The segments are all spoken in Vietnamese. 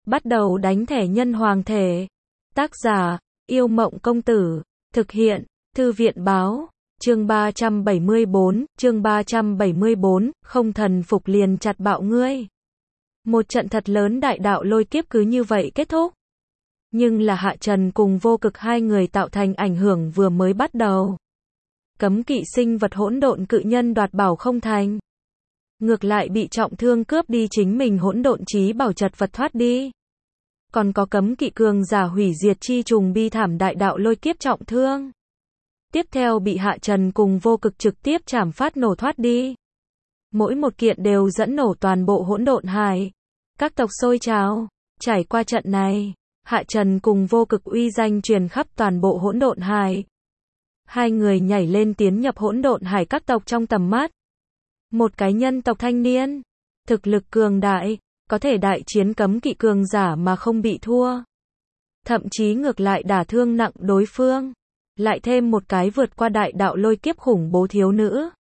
Bắt đầu đánh thẻ nhân hoàng thể. Tác giả, Yêu Mộng Công Tử. Thực hiện, Thư viện Báo. Chương 374, không thần phục liền chặt bạo ngươi. Một trận thật lớn đại đạo lôi kiếp cứ như vậy kết thúc. Nhưng là Hạ Trần cùng Vô Cực hai người tạo thành ảnh hưởng vừa mới bắt đầu. Cấm kỵ sinh vật hỗn độn cự nhân đoạt bảo không thành. Ngược lại bị trọng thương cướp đi chính mình hỗn độn chí bảo chật vật thoát đi. Còn có cấm kỵ cường giả hủy diệt chi trùng bi thảm đại đạo lôi kiếp trọng thương. Tiếp theo bị Hạ Trần cùng Vô Cực trực tiếp chảm phát nổ thoát đi. Mỗi một kiện đều dẫn nổ toàn bộ hỗn độn hải. Các tộc sôi trào. Trải qua trận này, Hạ Trần cùng Vô Cực uy danh truyền khắp toàn bộ hỗn độn hải. Hai người nhảy lên tiến nhập hỗn độn hải các tộc trong tầm mắt. Một cái nhân tộc thanh niên, thực lực cường đại, có thể đại chiến cấm kỵ cường giả mà không bị thua. Thậm chí ngược lại đả thương nặng đối phương. Lại thêm một cái vượt qua đại đạo lôi kiếp khủng bố thiếu nữ.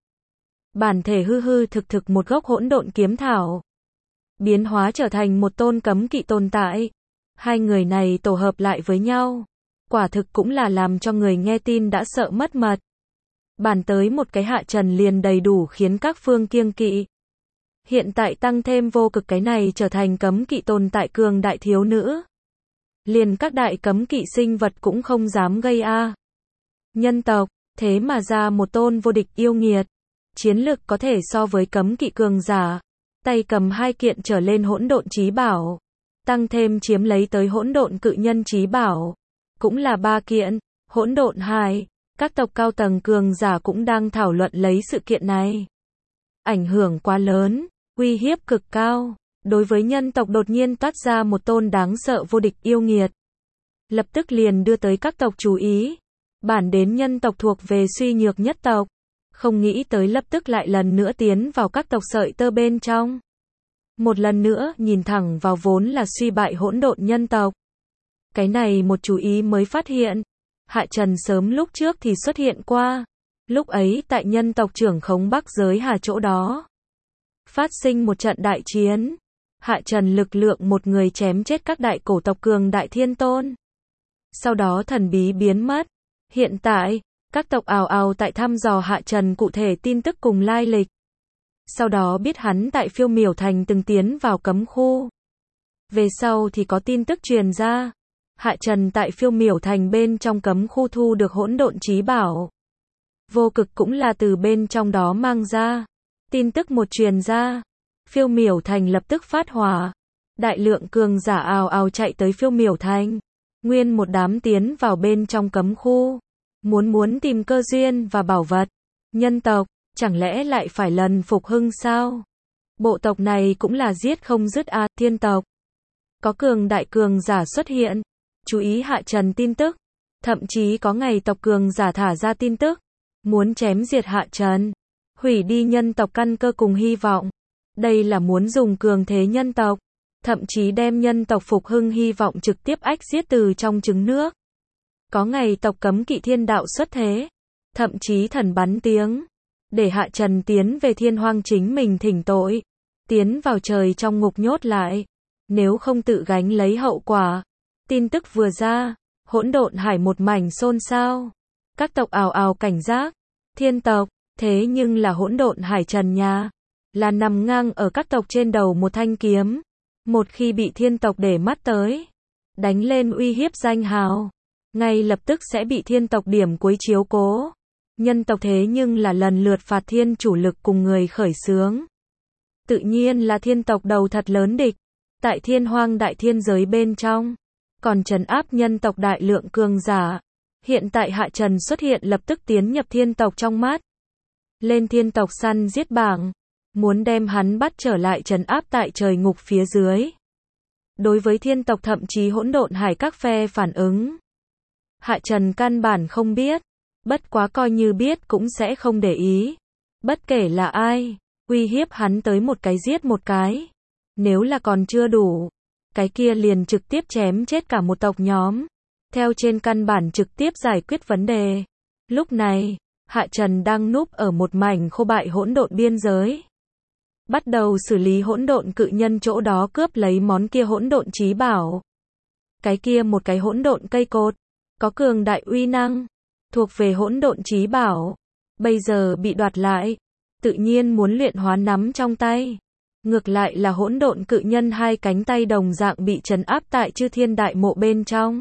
Bản thể hư hư thực thực một gốc hỗn độn kiếm thảo. Biến hóa trở thành một tôn cấm kỵ tồn tại. Hai người này tổ hợp lại với nhau. Quả thực cũng là làm cho người nghe tin đã sợ mất mật. Bàn tới một cái Hạ Trần liền đầy đủ khiến các phương kiêng kỵ. Hiện tại tăng thêm Vô Cực cái này trở thành cấm kỵ tồn tại cường đại thiếu nữ. Liền các đại cấm kỵ sinh vật cũng không dám gây a. Nhân tộc, thế mà ra một tôn vô địch yêu nghiệt. Chiến lực có thể so với cấm kỵ cường giả. Tay cầm hai kiện trở lên hỗn độn chí bảo. Tăng thêm chiếm lấy tới hỗn độn cự nhân chí bảo. Cũng là 3 kiện, hỗn độn hải. Các tộc cao tầng cường giả cũng đang thảo luận lấy sự kiện này. Ảnh hưởng quá lớn, uy hiếp cực cao. Đối với nhân tộc đột nhiên toát ra một tôn đáng sợ vô địch yêu nghiệt. Lập tức liền đưa tới các tộc chú ý. Bản đến nhân tộc thuộc về suy nhược nhất tộc. Không nghĩ tới lập tức lại lần nữa tiến vào các tộc sợi tơ bên trong. Một lần nữa nhìn thẳng vào vốn là suy bại hỗn độn nhân tộc. Cái này một chú ý mới phát hiện. Hạ Trần sớm lúc trước thì xuất hiện qua. Lúc ấy tại nhân tộc trưởng khống Bắc giới Hà chỗ đó. Phát sinh một trận đại chiến. Hạ Trần lực lượng một người chém chết các đại cổ tộc cường đại thiên tôn. Sau đó thần bí biến mất. Hiện tại, các tộc ào ào tại thăm dò Hạ Trần cụ thể tin tức cùng lai lịch. Sau đó biết hắn tại Phiêu Miểu Thành từng tiến vào cấm khu. Về sau thì có tin tức truyền ra. Hạ Trần tại Phiêu Miểu Thành bên trong cấm khu thu được hỗn độn chí bảo. Vô Cực cũng là từ bên trong đó mang ra. Tin tức một truyền ra. Phiêu Miểu Thành lập tức phát hỏa. Đại lượng cường giả ào ào chạy tới Phiêu Miểu Thành. Nguyên một đám tiến vào bên trong cấm khu. Muốn tìm cơ duyên và bảo vật. Nhân tộc, chẳng lẽ lại phải lần phục hưng sao? Bộ tộc này cũng là giết không dứt a. Thiên tộc. Có cường đại cường giả xuất hiện. Chú ý Hạ Trần tin tức. Thậm chí có ngày tộc cường giả thả ra tin tức. Muốn chém diệt Hạ Trần. Hủy đi nhân tộc căn cơ cùng hy vọng. Đây là muốn dùng cường thế nhân tộc. Thậm chí đem nhân tộc phục hưng hy vọng trực tiếp ách giết từ trong trứng nước. Có ngày tộc cấm kỵ thiên đạo xuất thế. Thậm chí thần bắn tiếng. Để Hạ Trần tiến về thiên hoang chính mình thỉnh tội. Tiến vào trời trong ngục nhốt lại. Nếu không tự gánh lấy hậu quả. Tin tức vừa ra. Hỗn độn hải một mảnh xôn xao. Các tộc ào ào cảnh giác. Thiên tộc. Thế nhưng là hỗn độn hải trần nhà. Là nằm ngang ở các tộc trên đầu một thanh kiếm. Một khi bị thiên tộc để mắt tới. Đánh lên uy hiếp danh hào. Ngay lập tức sẽ bị thiên tộc điểm cuối chiếu cố. Nhân tộc thế nhưng là lần lượt phạt thiên chủ lực cùng người khởi xướng. Tự nhiên là thiên tộc đầu thật lớn địch. Tại thiên hoang đại thiên giới bên trong. Còn trấn áp nhân tộc đại lượng cường giả. Hiện tại Hạ Trần xuất hiện lập tức tiến nhập thiên tộc trong mắt. Lên thiên tộc săn giết bảng. Muốn đem hắn bắt trở lại trấn áp tại trời ngục phía dưới. Đối với thiên tộc thậm chí hỗn độn hải các phe phản ứng. Hạ Trần căn bản không biết. Bất quá coi như biết cũng sẽ không để ý. Bất kể là ai. Uy hiếp hắn tới một cái giết một cái. Nếu là còn chưa đủ. Cái kia liền trực tiếp chém chết cả một tộc nhóm. Theo trên căn bản trực tiếp giải quyết vấn đề. Lúc này, Hạ Trần đang núp ở một mảnh khô bại hỗn độn biên giới. bắt đầu xử lý hỗn độn cự nhân chỗ đó cướp lấy món kia hỗn độn chí bảo. Cái kia một cái hỗn độn cây cột, có cường đại uy năng, thuộc về hỗn độn chí bảo, bây giờ bị đoạt lại, tự nhiên muốn luyện hóa nắm trong tay. Ngược lại là hỗn độn cự nhân hai cánh tay đồng dạng bị trấn áp tại Chư Thiên Đại Mộ bên trong.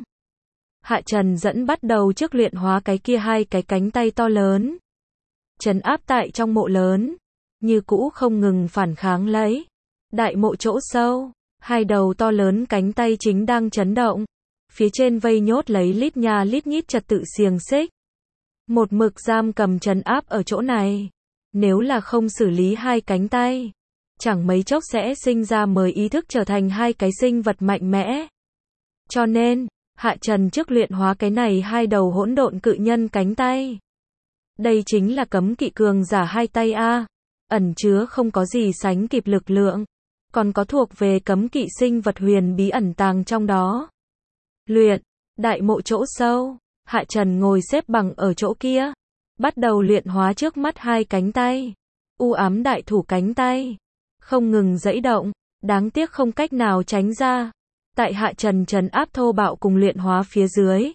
Hạ Trần dẫn bắt đầu trước luyện hóa cái kia hai cái cánh tay to lớn, trấn áp tại trong mộ lớn, như cũ không ngừng phản kháng lấy. Đại mộ chỗ sâu, hai đầu to lớn cánh tay chính đang chấn động, phía trên vây nhốt lấy lít nha lít nhít trật tự xiềng xích, một mực giam cầm trấn áp ở chỗ này. Nếu là không xử lý hai cánh tay, chẳng mấy chốc sẽ sinh ra mới ý thức trở thành hai cái sinh vật mạnh mẽ. Cho nên, Hạ Trần trước luyện hóa cái này hai đầu hỗn độn cự nhân cánh tay. Đây chính là cấm kỵ cường giả hai tay a, ẩn chứa không có gì sánh kịp lực lượng, còn có thuộc về cấm kỵ sinh vật huyền bí ẩn tàng trong đó. Luyện, đại mộ chỗ sâu, Hạ Trần ngồi xếp bằng ở chỗ kia, bắt đầu luyện hóa trước mắt hai cánh tay. U ám đại thủ cánh tay không ngừng giãy động, đáng tiếc không cách nào tránh ra. Tại Hạ Trần trấn áp thô bạo cùng luyện hóa phía dưới,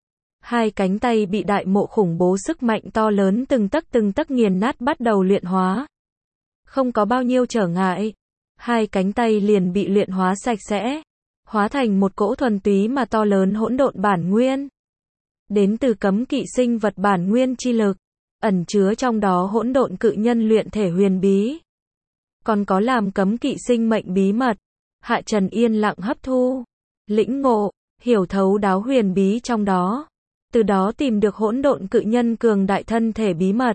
hai cánh tay bị đại mộ khủng bố sức mạnh to lớn từng tấc nghiền nát bắt đầu luyện hóa. Không có bao nhiêu trở ngại, hai cánh tay liền bị luyện hóa sạch sẽ, hóa thành một cỗ thuần túy mà to lớn hỗn độn bản nguyên. Đến từ cấm kỵ sinh vật bản nguyên chi lực, ẩn chứa trong đó hỗn độn cự nhân luyện thể huyền bí. Còn có làm cấm kỵ sinh mệnh bí mật. Hạ Trần yên lặng hấp thu, lĩnh ngộ, hiểu thấu đáo huyền bí trong đó, từ đó tìm được hỗn độn cự nhân cường đại thân thể bí mật.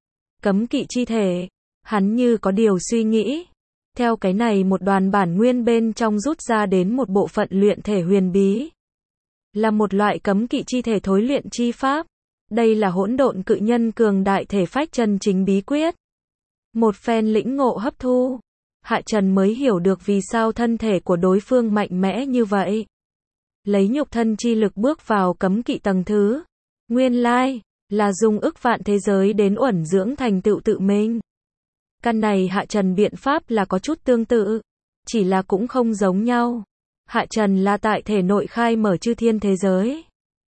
Cấm kỵ chi thể, hắn như có điều suy nghĩ, theo cái này một đoàn bản nguyên bên trong rút ra đến một bộ phận luyện thể huyền bí, là một loại cấm kỵ chi thể thối luyện chi pháp. Đây là hỗn độn cự nhân cường đại thể phách chân chính bí quyết. Một phen lĩnh ngộ hấp thu, Hạ Trần mới hiểu được vì sao thân thể của đối phương mạnh mẽ như vậy. Lấy nhục thân chi lực bước vào cấm kỵ tầng thứ. Nguyên lai, là dùng ức vạn thế giới đến uẩn dưỡng thành tựu tự mình. Căn này Hạ Trần biện pháp là có chút tương tự, chỉ là cũng không giống nhau. Hạ Trần là tại thể nội khai mở chư thiên thế giới,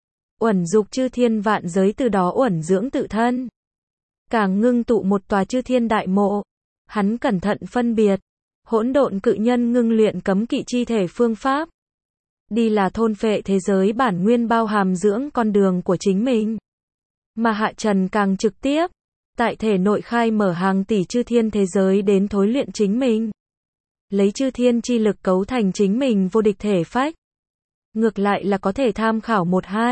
uẩn dục chư thiên vạn giới, từ đó uẩn dưỡng tự thân, càng ngưng tụ một tòa chư thiên đại mộ. Hắn cẩn thận phân biệt, hỗn độn cự nhân ngưng luyện cấm kỵ chi thể phương pháp, đi là thôn phệ thế giới bản nguyên bao hàm dưỡng con đường của chính mình. Mà Hạ Trần càng trực tiếp, tại thể nội khai mở hàng tỷ chư thiên thế giới đến thối luyện chính mình. Lấy chư thiên chi lực cấu thành chính mình vô địch thể phách. Ngược lại là có thể tham khảo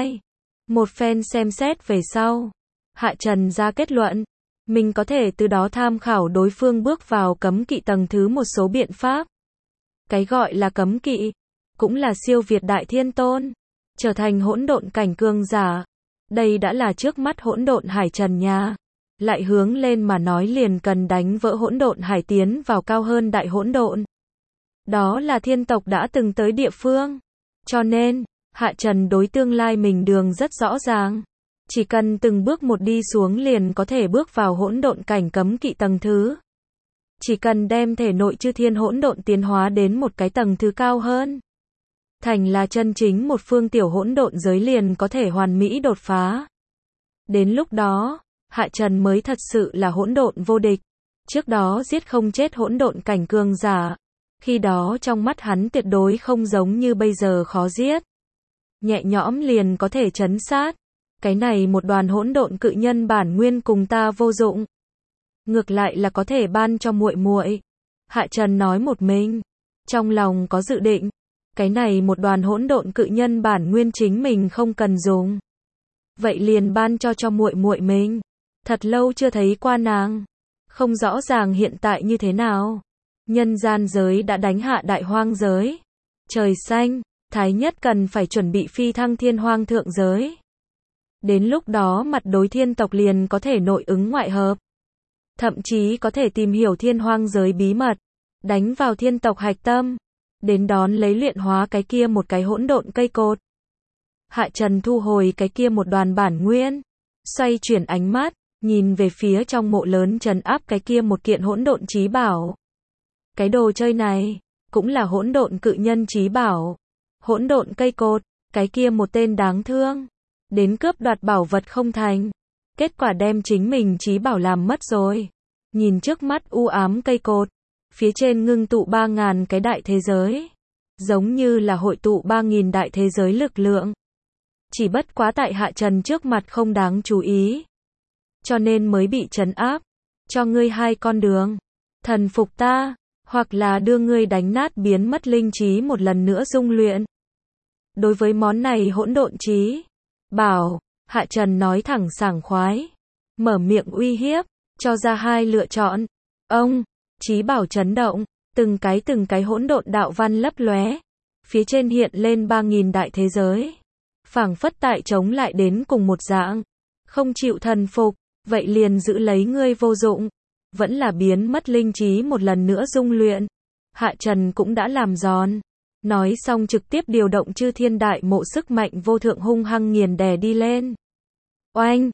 một phen xem xét về sau. Hạ Trần ra kết luận, mình có thể từ đó tham khảo đối phương bước vào cấm kỵ tầng thứ một số biện pháp. Cái gọi là cấm kỵ, cũng là siêu việt đại thiên tôn, trở thành hỗn độn cảnh cường giả. Đây đã là trước mắt hỗn độn hải trần nha. Lại hướng lên mà nói liền cần đánh vỡ hỗn độn hải tiến vào cao hơn đại hỗn độn. Đó là thiên tộc đã từng tới địa phương. Cho nên, Hạ Trần đối tương lai mình đường rất rõ ràng. Chỉ cần từng bước một đi xuống liền có thể bước vào hỗn độn cảnh cấm kỵ tầng thứ. Chỉ cần đem thể nội chư thiên hỗn độn tiến hóa đến một cái tầng thứ cao hơn, thành là chân chính một phương tiểu hỗn độn giới, liền có thể hoàn mỹ đột phá. Đến lúc đó, Hạ Trần mới thật sự là hỗn độn vô địch. Trước đó giết không chết hỗn độn cảnh cường giả, khi đó trong mắt hắn tuyệt đối không giống như bây giờ khó giết. Nhẹ nhõm liền có thể trấn sát. Cái này một đoàn hỗn độn cự nhân bản nguyên cùng ta vô dụng, ngược lại là có thể ban cho muội muội. Hạ Trần nói một mình, trong lòng có dự định, cái này một đoàn hỗn độn cự nhân bản nguyên chính mình không cần dùng, vậy liền ban cho muội muội mình. Thật lâu chưa thấy qua nàng, không rõ ràng hiện tại như thế nào. Nhân gian giới đã đánh hạ đại hoang giới, trời xanh, thái nhất cần phải chuẩn bị phi thăng thiên hoang thượng giới. Đến lúc đó mặt đối thiên tộc liền có thể nội ứng ngoại hợp, thậm chí có thể tìm hiểu thiên hoang giới bí mật, đánh vào thiên tộc hạch tâm, đến đón lấy luyện hóa cái kia một cái hỗn độn cây cột. Hạ Trần thu hồi cái kia một đoàn bản nguyên, xoay chuyển ánh mắt, nhìn về phía trong mộ lớn trấn áp cái kia một kiện hỗn độn chí bảo. Cái đồ chơi này, cũng là hỗn độn cự nhân chí bảo. Hỗn độn cây cột, cái kia một tên đáng thương. Đến cướp đoạt bảo vật không thành. Kết quả đem chính mình chí bảo làm mất rồi. Nhìn trước mắt u ám cây cột. Phía trên ngưng tụ 3.000 cái đại thế giới. Giống như là hội tụ 3.000 đại thế giới lực lượng. Chỉ bất quá tại Hạ Trần trước mặt không đáng chú ý. Cho nên mới bị trấn áp. Cho ngươi hai con đường. Thần phục ta, hoặc là đưa ngươi đánh nát biến mất linh trí một lần nữa dung luyện. Đối với món này hỗn độn chí bảo, Hạ Trần nói thẳng sảng khoái. Mở miệng uy hiếp, cho ra hai lựa chọn. Ông, chí bảo chấn động, từng cái hỗn độn đạo văn lấp lóe. Phía trên hiện lên 3.000 đại thế giới. Phảng phất tại chống lại đến cùng một dạng. Không chịu thần phục, vậy liền giữ lấy ngươi vô dụng. Vẫn là biến mất linh trí một lần nữa dung luyện. Hạ Trần cũng đã làm giòn. Nói xong trực tiếp điều động chư thiên đại mộ sức mạnh vô thượng hung hăng nghiền đè đi lên. Oanh,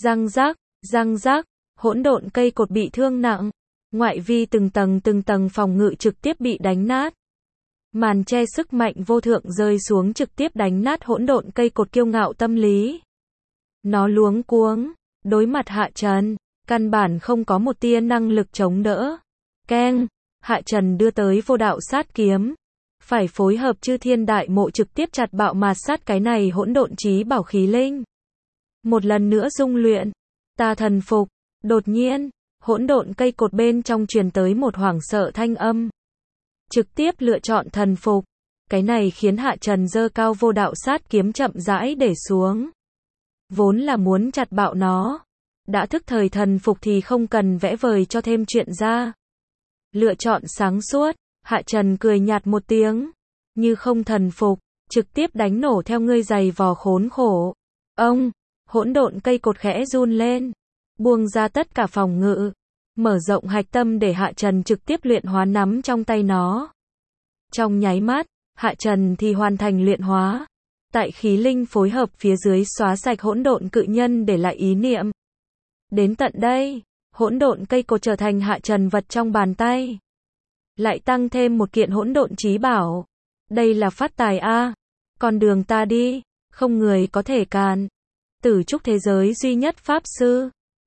răng rác, hỗn độn cây cột bị thương nặng. Ngoại vi từng tầng phòng ngự trực tiếp bị đánh nát. Màn che sức mạnh vô thượng rơi xuống trực tiếp đánh nát hỗn độn cây cột kiêu ngạo tâm lý. Nó luống cuống, đối mặt Hạ Trần, căn bản không có một tia năng lực chống đỡ. Keng, Hạ Trần đưa tới vô đạo sát kiếm. Phải phối hợp chư thiên đại mộ trực tiếp chặt bạo mạt sát cái này hỗn độn chí bảo khí linh. Một lần nữa dung luyện. Ta thần phục. Đột nhiên, hỗn độn cây cột bên trong truyền tới một hoảng sợ thanh âm. Trực tiếp lựa chọn thần phục. Cái này khiến Hạ Trần giơ cao vô đạo sát kiếm chậm rãi để xuống. Vốn là muốn chặt bạo nó. Đã thức thời thần phục thì không cần vẽ vời cho thêm chuyện ra. Lựa chọn sáng suốt, Hạ Trần cười nhạt một tiếng. Như không thần phục, trực tiếp đánh nổ theo ngươi giày vò khốn khổ. Ông, hỗn độn cây cột khẽ run lên. Buông ra tất cả phòng ngự. Mở rộng hạch tâm để Hạ Trần trực tiếp luyện hóa nắm trong tay nó. Trong nháy mắt, Hạ Trần thì hoàn thành luyện hóa. Tại khí linh phối hợp phía dưới xóa sạch hỗn độn cự nhân để lại ý niệm. Đến tận đây, hỗn độn cây cột trở thành Hạ Trần vật trong bàn tay. Lại tăng thêm một kiện hỗn độn chí bảo. Đây là phát tài a. Con đường ta đi, không người có thể cản. Tử trúc thế giới duy nhất pháp sư.